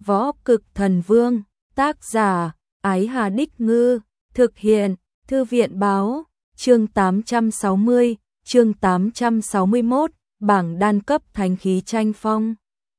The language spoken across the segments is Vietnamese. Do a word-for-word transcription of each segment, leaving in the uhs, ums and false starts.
Võ Cực Thần Vương, tác giả, Ái Hà Đích Ngư, thực hiện, Thư viện Báo, chương tám trăm sáu mươi, chương tám trăm sáu mươi mốt, bảng đan cấp thánh khí tranh phong.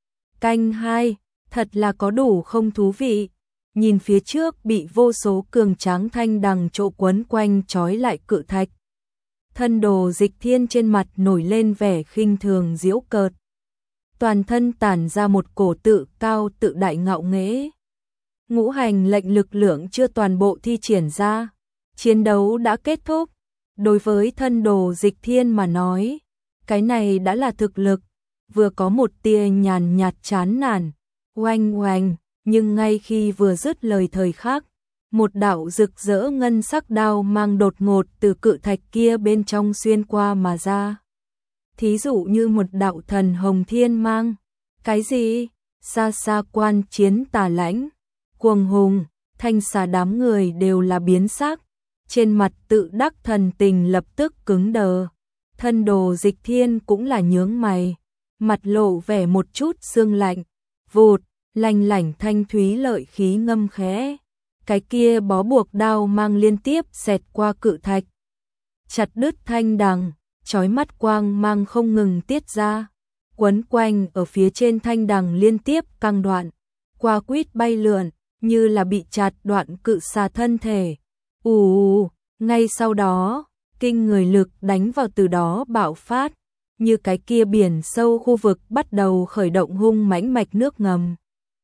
Canh hai, thật là có đủ không thú vị. Nhìn phía trước bị vô số cường tráng thanh đằng trộ quấn quanh trói lại cự thạch. Thân Đồ Dịch Thiên trên mặt nổi lên vẻ khinh thường giễu cợt. Toàn thân tản ra một cổ tự cao tự đại ngạo nghễ. Ngũ hành lệnh lực lượng chưa toàn bộ thi triển ra. Chiến đấu đã kết thúc. Đối với Thân Đồ Dịch Thiên mà nói, cái này đã là thực lực. Vừa có một tia nhàn nhạt chán nản, oanh oanh, nhưng ngay khi vừa dứt lời thời khắc, một đạo rực rỡ ngân sắc đao mang đột ngột từ cự thạch kia bên trong xuyên qua mà ra. Thí dụ như một đạo thần hồng thiên mang. Cái gì? Xa xa quan chiến tà lãnh, cuồng hùng, thanh xà đám người đều là biến sắc. Trên mặt tự đắc thần tình lập tức cứng đờ. Thân Đồ Dịch Thiên cũng là nhướng mày, mặt lộ vẻ một chút sương lạnh. Vụt, lanh lảnh thanh thúy lợi khí ngâm khẽ. Cái kia bó buộc đao mang liên tiếp xẹt qua cự thạch, chặt đứt thanh đằng, chói mắt quang mang không ngừng tiết ra, quấn quanh ở phía trên thanh đằng liên tiếp căng đoạn, qua quýt bay lượn, như là bị chặt đoạn cự xà thân thể. Ù, ngay sau đó, kinh người lực đánh vào từ đó bạo phát, như cái kia biển sâu khu vực bắt đầu khởi động hung mãnh mạch nước ngầm.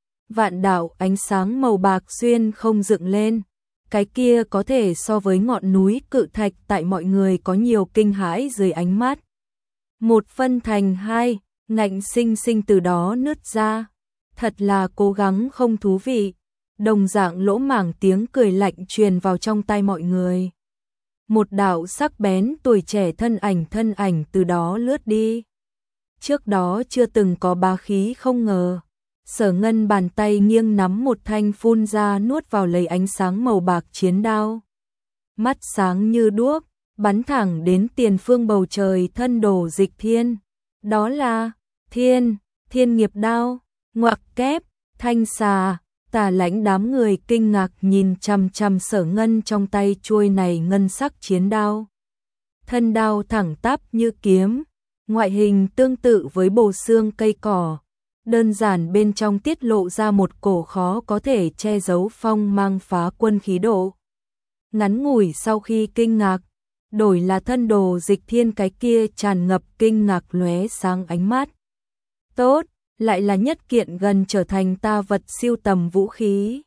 Vạn đạo ánh sáng màu bạc xuyên không dựng lên, cái kia có thể so với ngọn núi cự thạch tại mọi người có nhiều kinh hãi dưới ánh mắt. Một phân thành hai, ngạnh sinh sinh từ đó nứt ra. Thật là cố gắng không thú vị. Đồng dạng lỗ mảng tiếng cười lạnh truyền vào trong tai mọi người. Một đạo sắc bén tuổi trẻ thân ảnh thân ảnh từ đó lướt đi. Trước đó chưa từng có bá khí không ngờ. Sở Ngân bàn tay nghiêng nắm một thanh phun ra nuốt vào lấy ánh sáng màu bạc chiến đao. Mắt sáng như đuốc, bắn thẳng đến tiền phương bầu trời Thân Đồ Dịch Thiên. Đó là thiên, thiên nghiệp đao, ngoặc kép, thanh xà. Tà lãnh đám người kinh ngạc nhìn chằm chằm Sở Ngân trong tay chuôi này ngân sắc chiến đao. Thân đao thẳng tắp như kiếm, ngoại hình tương tự với bồ xương cây cỏ. Đơn giản bên trong tiết lộ ra một cổ khó có thể che giấu phong mang phá quân khí độ. Ngắn ngủi sau khi kinh ngạc, đổi là Thân Đồ Dịch Thiên cái kia tràn ngập kinh ngạc lóe sáng ánh mắt. Tốt, lại là nhất kiện gần trở thành ta vật siêu tầm vũ khí.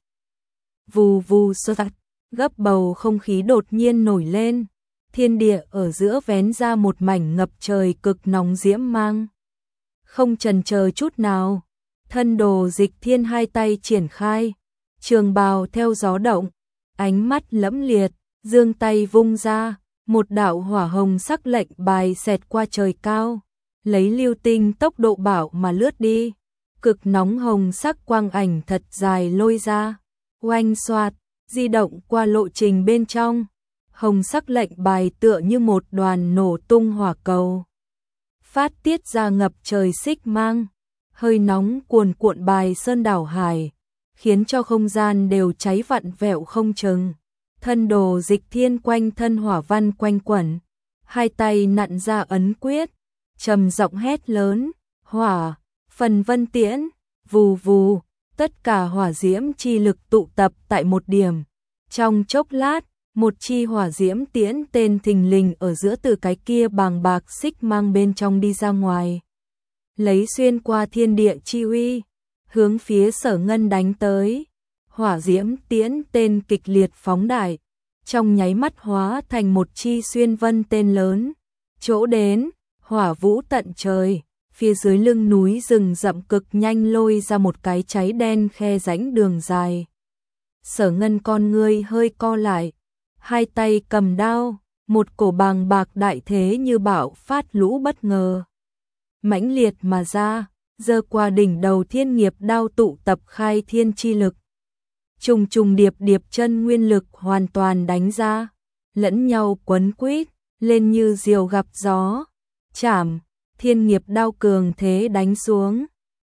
Vù vù sơ sạt, gấp bầu không khí đột nhiên nổi lên, thiên địa ở giữa vén ra một mảnh ngập trời cực nóng diễm mang. Không chần chờ chút nào, Thân Đồ Dịch Thiên hai tay triển khai, trường bào theo gió động, ánh mắt lẫm liệt, giương tay vung ra, một đạo hỏa hồng sắc lệnh bài xẹt qua trời cao, lấy lưu tinh tốc độ bảo mà lướt đi, cực nóng hồng sắc quang ảnh thật dài lôi ra, oanh xoạt, di động qua lộ trình bên trong, hồng sắc lệnh bài tựa như một đoàn nổ tung hỏa cầu. Phát tiết ra ngập trời xích mang, hơi nóng cuồn cuộn bài sơn đảo hải, khiến cho không gian đều cháy vặn vẹo không chừng. Thân Đồ Dịch Thiên quanh thân hỏa văn quanh quẩn, hai tay nặn ra ấn quyết, trầm giọng hét lớn, hỏa, phần vân tiễn, vù vù, tất cả hỏa diễm chi lực tụ tập tại một điểm. Trong chốc lát, một chi hỏa diễm tiễn tên thình lình ở giữa từ cái kia bàng bạc xích mang bên trong đi ra ngoài. Lấy xuyên qua thiên địa chi uy, hướng phía Sở Ngân đánh tới. Hỏa diễm tiễn tên kịch liệt phóng đại, trong nháy mắt hóa thành một chi xuyên vân tên lớn. Chỗ đến, hỏa vũ tận trời, phía dưới lưng núi rừng rậm cực nhanh lôi ra một cái cháy đen khe rãnh đường dài. Sở Ngân con ngươi hơi co lại, hai tay cầm đao, một cổ bàng bạc đại thế như bạo phát lũ bất ngờ. Mãnh liệt mà ra, giơ qua đỉnh đầu thiên nghiệp đao tụ tập khai thiên chi lực. Trùng trùng điệp điệp chân nguyên lực hoàn toàn đánh ra, lẫn nhau quấn quýt, lên như diều gặp gió. Chảm, thiên nghiệp đao cường thế đánh xuống,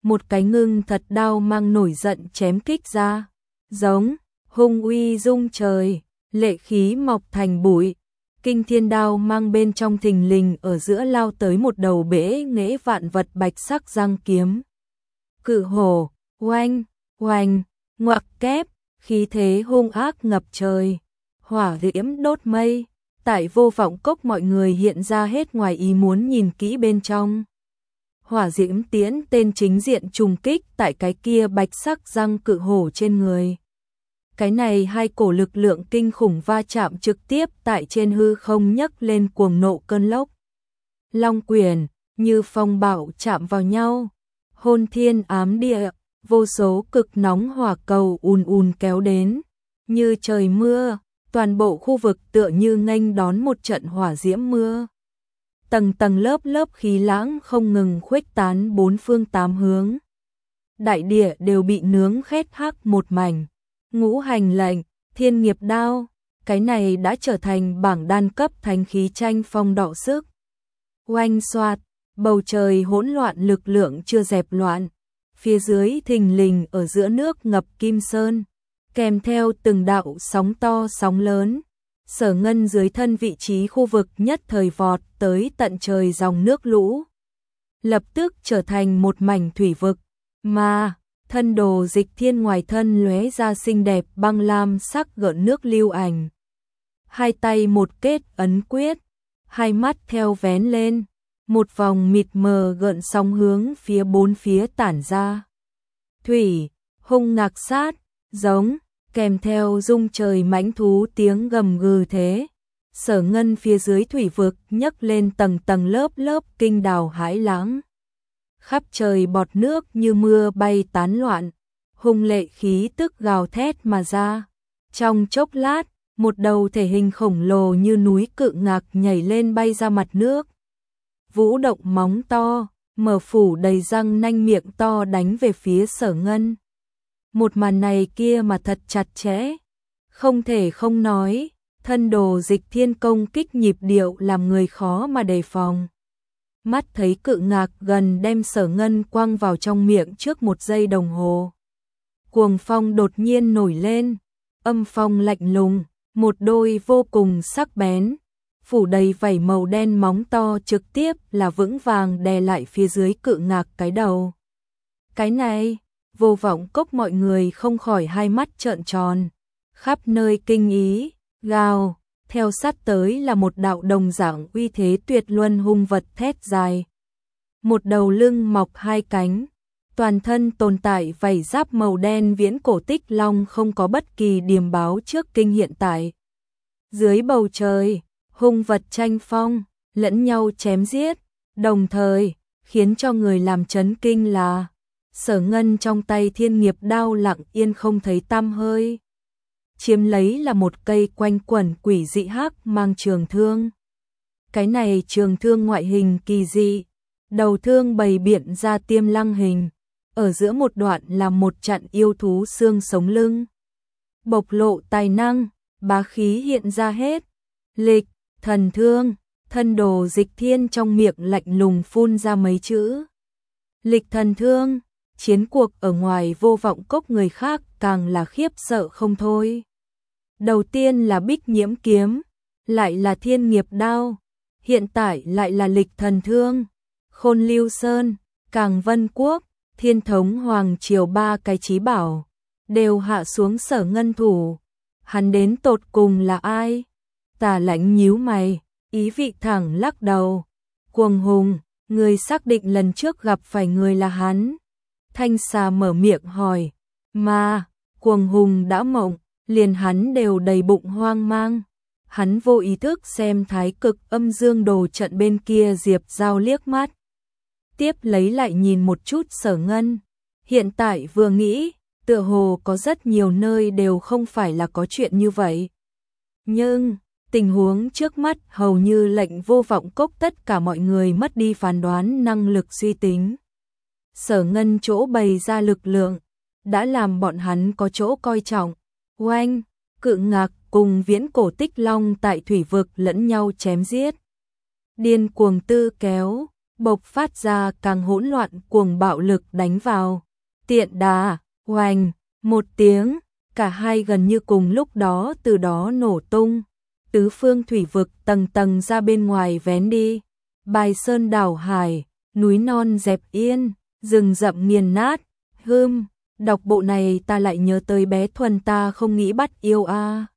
một cái ngưng thật đao mang nổi giận chém kích ra, giống, hung uy rung trời, lệ khí mọc thành bụi. Kinh thiên đao mang bên trong thình lình ở giữa lao tới một đầu bể nghễ vạn vật bạch sắc răng kiếm. Cự hổ, oanh, oanh, ngoặc kép, khí thế hung ác ngập trời, hỏa diễm đốt mây. Tại Vô Vọng Cốc mọi người hiện ra hết ngoài ý muốn nhìn kỹ bên trong. Hỏa diễm tiễn tên chính diện trùng kích tại cái kia bạch sắc răng cự hổ trên người. Cái này hai cổ lực lượng kinh khủng va chạm trực tiếp tại trên hư không nhấc lên cuồng nộ cơn lốc. Long quyền, như phong bạo chạm vào nhau, hôn thiên ám địa, vô số cực nóng hỏa cầu ùn ùn kéo đến, như trời mưa, toàn bộ khu vực tựa như nghênh đón một trận hỏa diễm mưa. Tầng tầng lớp lớp khí lãng không ngừng khuếch tán bốn phương tám hướng. Đại địa đều bị nướng khét hắc một mảnh. Ngũ hành lệnh, thiên nghiệp đao, cái này đã trở thành bảng đan cấp thánh khí tranh phong đọ sức. Oanh xoạt, bầu trời hỗn loạn lực lượng chưa dẹp loạn, phía dưới thình lình ở giữa nước ngập kim sơn, kèm theo từng đạo sóng to sóng lớn. Sở Ngân dưới thân vị trí khu vực nhất thời vọt tới tận trời dòng nước lũ, lập tức trở thành một mảnh thủy vực, mà thân đồ Dịch Thiên ngoài thân lóe ra xinh đẹp băng lam sắc gợn nước lưu ảnh. Hai tay một kết ấn quyết, hai mắt theo vén lên, một vòng mịt mờ gợn sóng hướng phía bốn phía tản ra. Thủy, hung ngạc sát, giống, kèm theo rung trời mãnh thú tiếng gầm gừ thế. Sở Ngân phía dưới thủy vực nhấc lên tầng tầng lớp lớp kinh đào hãi lãng. Khắp trời bọt nước như mưa bay tán loạn, hung lệ khí tức gào thét mà ra. Trong chốc lát, một đầu thể hình khổng lồ như núi cự ngạc nhảy lên bay ra mặt nước. Vũ động móng to, mở phủ đầy răng nanh miệng to đánh về phía Sở Ngân. Một màn này kia mà thật chặt chẽ, không thể không nói, thân đồ Dịch Thiên công kích nhịp điệu làm người khó mà đề phòng. Mắt thấy cự ngạc gần đem Sở Ngân quăng vào trong miệng trước một giây đồng hồ. Cuồng phong đột nhiên nổi lên, âm phong lạnh lùng, một đôi vô cùng sắc bén, phủ đầy vảy màu đen móng to trực tiếp là vững vàng đè lại phía dưới cự ngạc cái đầu. Cái này, Vô Vọng Cốc mọi người không khỏi hai mắt trợn tròn, khắp nơi kinh ý, gào. Theo sát tới là một đạo đồng dạng uy thế tuyệt luân hung vật thét dài. Một đầu lưng mọc hai cánh, toàn thân tồn tại vảy giáp màu đen viễn cổ tích long không có bất kỳ điềm báo trước kinh hiện tại. Dưới bầu trời, hung vật tranh phong, lẫn nhau chém giết, đồng thời, khiến cho người làm chấn kinh là Sở Ngân trong tay thiên nghiệp đao lặng yên không thấy tăm hơi. Chiếm lấy là một cây quanh quẩn quỷ dị hắc mang trường thương. Cái này trường thương ngoại hình kỳ dị, đầu thương bày biện ra tiêm lăng hình, ở giữa một đoạn là một trận yêu thú xương sống lưng. Bộc lộ tài năng, bá khí hiện ra hết. Lịch, thần thương, thân đồ Dịch Thiên trong miệng lạnh lùng phun ra mấy chữ. Lịch thần thương, chiến cuộc ở ngoài Vô Vọng Cốc người khác càng là khiếp sợ không thôi. Đầu tiên là Bích Nhiễm kiếm, lại là thiên nghiệp đao, hiện tại lại là lịch thần thương. Khôn Lưu Sơn, Càng Vân Quốc, Thiên Thống Hoàng Triều ba cái chí bảo, đều hạ xuống Sở Ngân thủ. Hắn đến tột cùng là ai? Tà Lãnh nhíu mày, ý vị thẳng lắc đầu. Cuồng Hùng, người xác định lần trước gặp phải người là hắn. Thanh Xà mở miệng hỏi, mà, Cuồng Hùng đã mộng. Liền hắn đều đầy bụng hoang mang. Hắn vô ý thức xem thái cực âm dương đồ trận bên kia Diệp Giao liếc mắt. Tiếp lấy lại nhìn một chút Sở Ngân. Hiện tại vừa nghĩ, tựa hồ có rất nhiều nơi đều không phải là có chuyện như vậy. Nhưng, tình huống trước mắt hầu như lệnh Vô Vọng Cốc tất cả mọi người mất đi phán đoán năng lực suy tính. Sở Ngân chỗ bày ra lực lượng, đã làm bọn hắn có chỗ coi trọng. Oanh, cự ngạc cùng viễn cổ tích long tại thủy vực lẫn nhau chém giết. Điên cuồng tư kéo, bộc phát ra càng hỗn loạn cuồng bạo lực đánh vào. Tiện đà, oành, một tiếng, cả hai gần như cùng lúc đó từ đó nổ tung. Tứ phương thủy vực tầng tầng ra bên ngoài vén đi. Bài sơn đảo hải, núi non dẹp yên, rừng rậm nghiền nát. Hưm, đọc bộ này ta lại nhớ tới bé Thuần ta không nghĩ bắt yêu a.